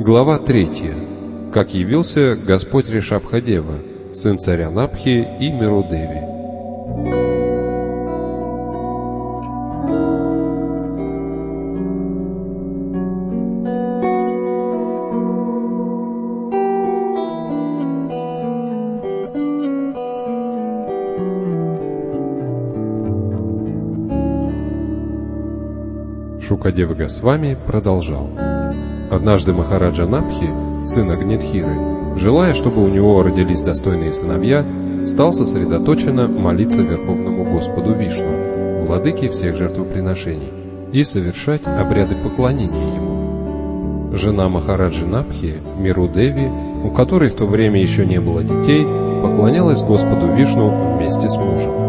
Глава 3. Как явился Господь Ришабха-дева, сын царя Напхи и Меру-деви. Шукадева Госвами продолжал. Однажды Махараджа Напхи, сын Агнитхиры, желая, чтобы у него родились достойные сыновья, стал сосредоточенно молиться Верховному Господу Вишну, владыке всех жертвоприношений, и совершать обряды поклонения ему. Жена Махараджи Напхи, Меру-деви, у которой в то время еще не было детей, поклонялась Господу Вишну вместе с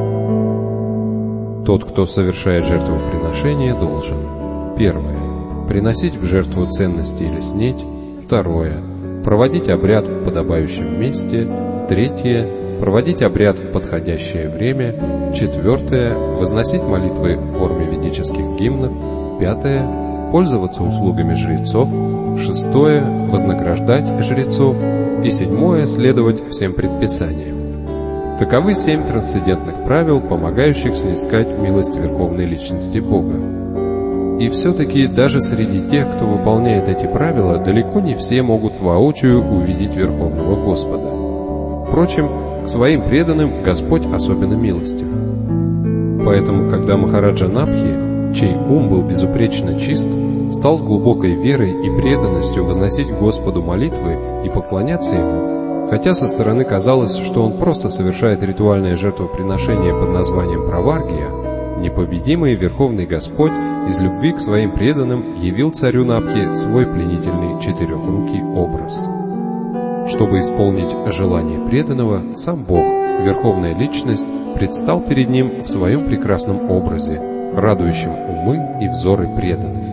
мужем. Тот, кто совершает жертвоприношение, должен: первое — приносить в жертву ценности или снеть; второе — проводить обряд в подобающем месте; третье — проводить обряд в подходящее время; четвертое — возносить молитвы в форме ведических гимнов; пятое — пользоваться услугами жрецов; шестое — вознаграждать жрецов; и седьмое — следовать всем предписаниям. Таковы 7 трансцендентных правил, помогающих снискать милость Верховной Личности Бога. И все-таки даже среди тех, кто выполняет эти правила, далеко не все могут воочию увидеть Верховного Господа. Впрочем, к своим преданным Господь особенно милостив. Поэтому, когда Махараджа Напхи, чей ум был безупречно чист, стал с глубокой верой и преданностью возносить Господу молитвы и поклоняться Ему, хотя со стороны казалось, что он просто совершает ритуальное жертвоприношение под названием Праваргия, непобедимый Верховный Господь из любви к своим преданным явил царю Напхи свой пленительный четырехрукий образ. Чтобы исполнить желание преданного, сам Бог, Верховная Личность, предстал перед ним в своем прекрасном образе, радующем умы и взоры преданных.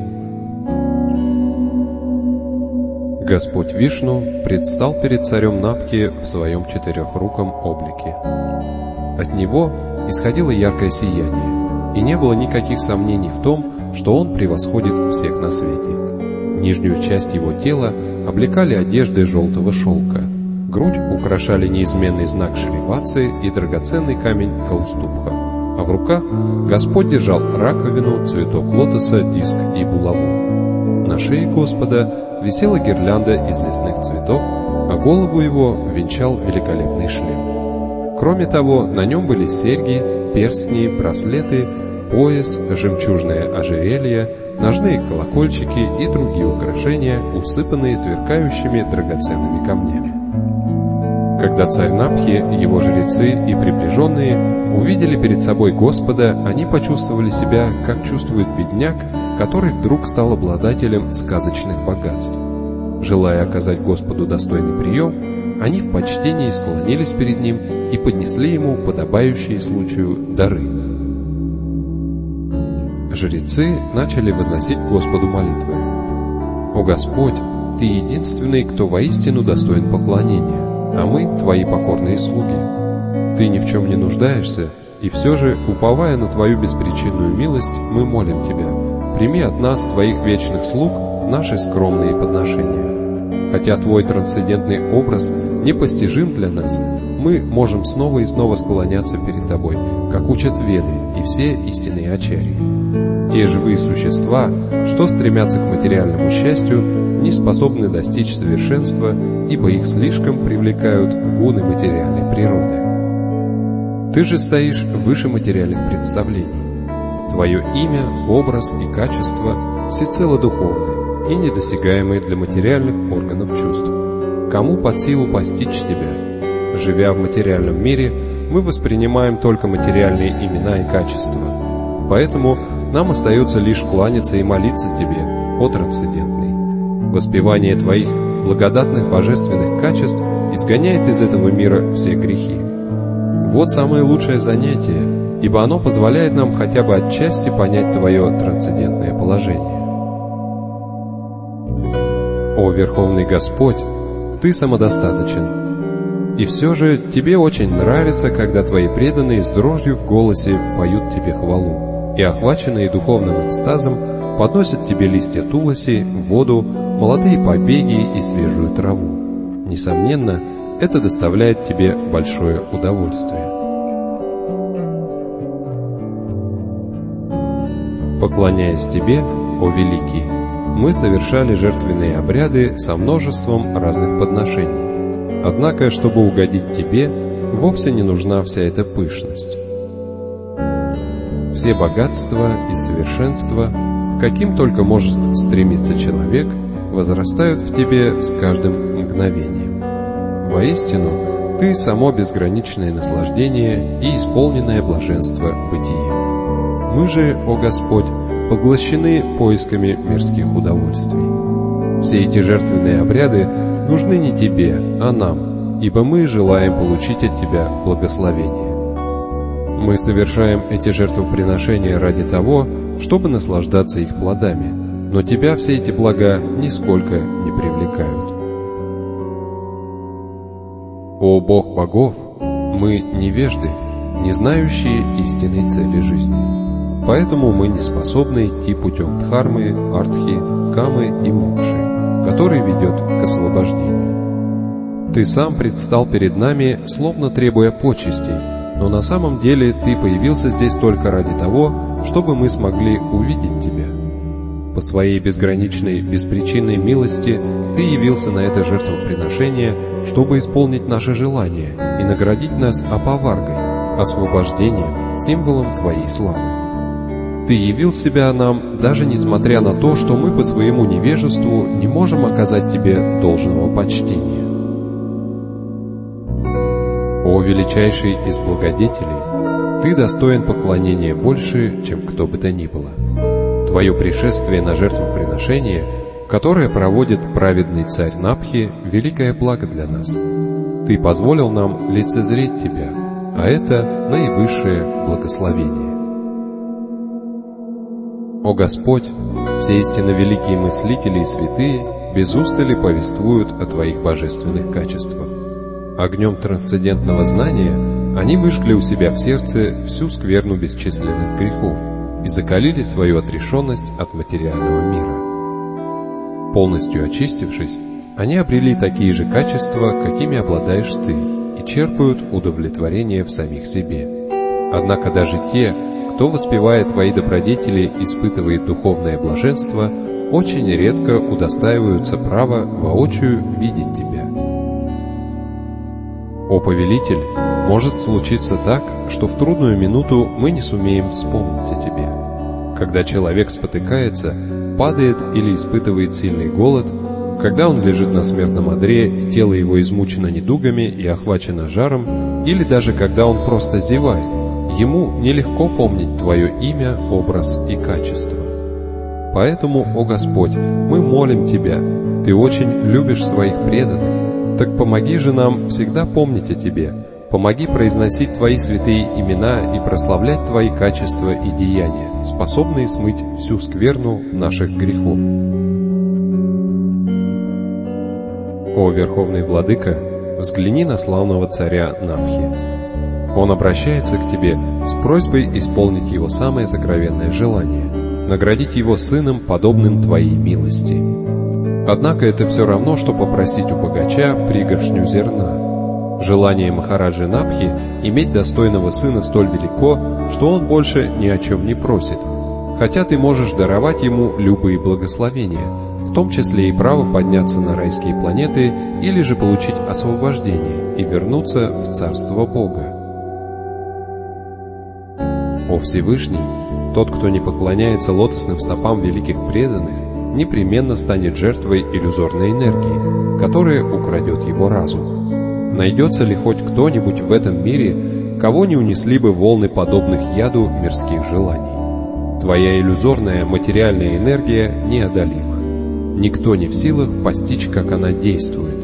Господь Вишну предстал перед царем Напхи в своем четырехруком облике. От него исходило яркое сияние, и не было никаких сомнений в том, что он превосходит всех на свете. Нижнюю часть его тела облекали одежды желтого шелка, грудь украшали неизменный знак Шриватсы и драгоценный камень Каустубха, а в руках Господь держал раковину, цветок лотоса, диск и булаву. На шее Господа висела гирлянда из лесных цветов, а голову его венчал великолепный шлем. Кроме того, на нем были серьги, перстни, браслеты, пояс, жемчужное ожерелье, ножные колокольчики и другие украшения, усыпанные сверкающими драгоценными камнями. Когда царь Напхи, его жрецы и приближенные увидели перед собой Господа, они почувствовали себя, как чувствует бедняк, который вдруг стал обладателем сказочных богатств. Желая оказать Господу достойный прием, они в почтении склонились перед ним и поднесли ему подобающие случаю дары. Жрецы начали возносить Господу молитвы. «О Господь, Ты единственный, кто воистину достоин поклонения, а мы Твои покорные слуги. Ты ни в чем не нуждаешься, и все же, уповая на Твою беспричинную милость, мы молим Тебя, прими от нас, Твоих вечных слуг, наши скромные подношения. Хотя Твой трансцендентный образ непостижим для нас, мы можем снова и снова склоняться перед Тобой, как учат Веды и все истинные ачарьи. Те живые существа, что стремятся к материальному счастью, не способны достичь совершенства, ибо их слишком привлекают гуны материальной природы. Ты же стоишь выше материальных представлений. Твое имя, образ и качество всецело духовны и недосягаемые для материальных органов чувств. Кому под силу постичь Тебя? Живя в материальном мире, мы воспринимаем только материальные имена и качества. Поэтому нам остается лишь кланяться и молиться Тебе, о трансцендентный. Воспевание Твоих благодатных божественных качеств изгоняет из этого мира все грехи. Вот самое лучшее занятие, ибо оно позволяет нам хотя бы отчасти понять Твое трансцендентное положение. О Верховный Господь, Ты самодостаточен. И все же Тебе очень нравится, когда Твои преданные с дрожью в голосе поют Тебе хвалу, и, охваченные духовным экстазом, подносят тебе листья туласи, воду, молодые побеги и свежую траву. Несомненно, это доставляет тебе большое удовольствие. Поклоняясь тебе, о Великий, мы совершали жертвенные обряды со множеством разных подношений. Однако, чтобы угодить тебе, вовсе не нужна вся эта пышность. Все богатства и совершенства, каким только может стремиться человек, возрастают в тебе с каждым мгновением. Воистину, ты само безграничное наслаждение и исполненное блаженство бытия. Мы же, о Господь, поглощены поисками мирских удовольствий. Все эти жертвенные обряды нужны не тебе, а нам, ибо мы желаем получить от тебя благословение. Мы совершаем эти жертвоприношения ради того, чтобы наслаждаться их плодами, но тебя все эти блага нисколько не привлекают. О Бог богов, мы невежды, не знающие истинной цели жизни. Поэтому мы не способны идти путем Дхармы, Артхи, Камы и Мокши, который ведет к освобождению. Ты сам предстал перед нами, словно требуя почестей, но на самом деле ты появился здесь только ради того, чтобы мы смогли увидеть тебя. По своей безграничной, беспричинной милости ты явился на это жертвоприношение, чтобы исполнить наши желания и наградить нас апаваргой, освобождением, символом твоей славы. Ты явил себя нам, даже несмотря на то, что мы по своему невежеству не можем оказать тебе должного почтения. О величайший из благодетелей, ты достоин поклонения больше, чем кто бы то ни было. Твое пришествие на жертвоприношение, которое проводит праведный царь Напхи, великое благо для нас. Ты позволил нам лицезреть тебя, а это наивысшее благословение. О Господь, все истинно великие мыслители и святые без устали повествуют о Твоих божественных качествах. Огнем трансцендентного знания они выжгли у себя в сердце всю скверну бесчисленных грехов и закалили свою отрешенность от материального мира. Полностью очистившись, они обрели такие же качества, какими обладаешь ты, и черпают удовлетворение в самих себе. Однако даже те, кто, воспевая твои добродетели, испытывает духовное блаженство, очень редко удостаиваются права воочию видеть тебя. О повелитель, может случиться так, что в трудную минуту мы не сумеем вспомнить о тебе. Когда человек спотыкается, падает или испытывает сильный голод, когда он лежит на смертном одре и тело его измучено недугами и охвачено жаром, или даже когда он просто зевает, ему нелегко помнить Твое имя, образ и качество. Поэтому, о Господь, мы молим Тебя, Ты очень любишь своих преданных, так помоги же нам всегда помнить о Тебе, помоги произносить Твои святые имена и прославлять Твои качества и деяния, способные смыть всю скверну наших грехов. О Верховный Владыка, взгляни на славного царя Напхи. Он обращается к тебе с просьбой исполнить его самое сокровенное желание — наградить его сыном, подобным твоей милости. Однако это все равно, что попросить у богача пригоршню зерна. Желание Махараджи Напхи иметь достойного сына столь велико, что он больше ни о чем не просит, хотя ты можешь даровать ему любые благословения, в том числе и право подняться на райские планеты или же получить освобождение и вернуться в царство Бога. О Всевышний, тот, кто не поклоняется лотосным стопам великих преданных, непременно станет жертвой иллюзорной энергии, которая украдет его разум. Найдется ли хоть кто-нибудь в этом мире, кого не унесли бы волны подобных яду мирских желаний? Твоя иллюзорная материальная энергия неодолима. Никто не в силах постичь, как она действует.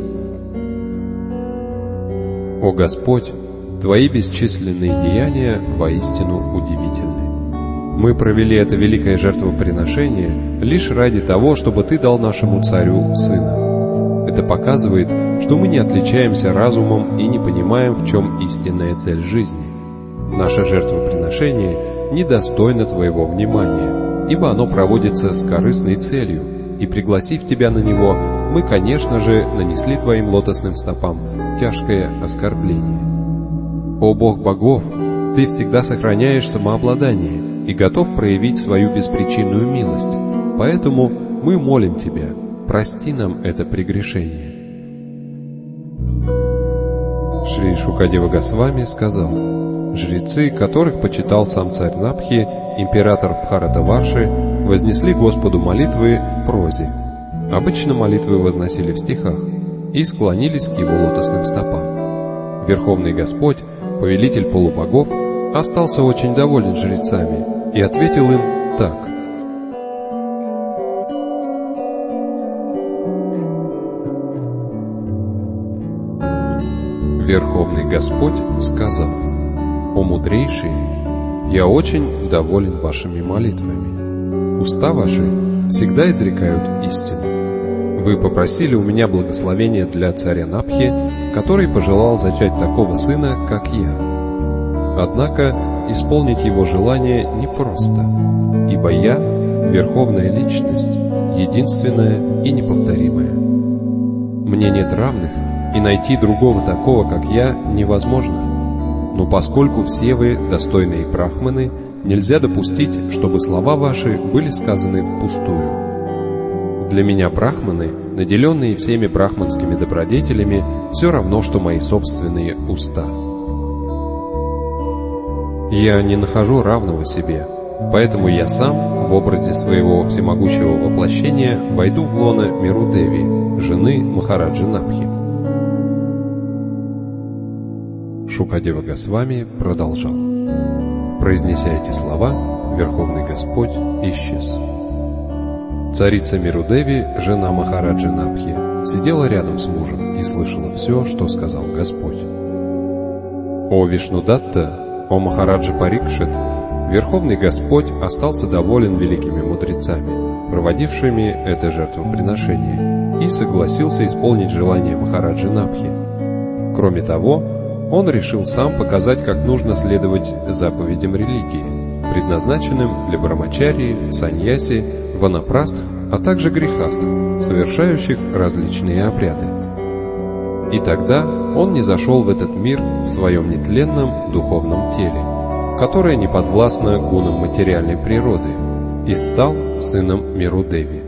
О Господь, Твои бесчисленные деяния воистину удивительны. Мы провели это великое жертвоприношение лишь ради того, чтобы Ты дал нашему царю сына. Это показывает, что мы не отличаемся разумом и не понимаем, в чем истинная цель жизни. Наше жертвоприношение недостойно Твоего внимания. ибо оно проводится с корыстной целью, и, пригласив тебя на него, мы, конечно же, нанесли твоим лотосным стопам тяжкое оскорбление. О Бог богов, Ты всегда сохраняешь самообладание и готов проявить свою беспричинную милость, поэтому мы молим Тебя, прости нам это прегрешение. Шри Шукадева Госвами сказал: жрецы, которых почитал сам царь Напхи, император Бхаратаварши, вознесли Господу молитвы в прозе. Обычно молитвы возносили в стихах и склонились к его лотосным стопам. Верховный Господь, повелитель полубогов, остался очень доволен жрецами и ответил им так: Верховный Господь сказал: «О мудрейшие, я очень доволен вашими молитвами. Уста ваши всегда изрекают истину. Вы попросили у меня благословения для царя Напхи, который пожелал зачать такого сына, как я. Однако исполнить его желание непросто, ибо я — верховная личность, единственная и неповторимая. Мне нет равных, и найти другого такого, как я, невозможно. Но поскольку все вы достойные брахманы, нельзя допустить, чтобы слова ваши были сказаны впустую. Для меня брахманы, наделенные всеми брахманскими добродетелями, все равно, что мои собственные уста. Я не нахожу равного себе, поэтому я сам, в образе своего всемогущего воплощения, войду в лоно Мерудеви, жены Махараджи Напхи». Шукадева Госвами продолжал: произнеся эти слова, Верховный Господь исчез. Царица Мерудеви, жена Махараджи Напхи, сидела рядом с мужем и слышала все, что сказал Господь. «О Вишнудатта, о Махараджа Парикшит, Верховный Господь остался доволен великими мудрецами, проводившими это жертвоприношение, и согласился исполнить желание Махараджи Напхи. Кроме того, он решил сам показать, как нужно следовать заповедям религии, предназначенным для брамачарьи, саньяси, ванапрастх, а также грехастх, совершающих различные обряды. И тогда он низошел в этот мир в своем нетленном духовном теле, которое не подвластно гунам материальной природы, и стал сыном Мерудеви.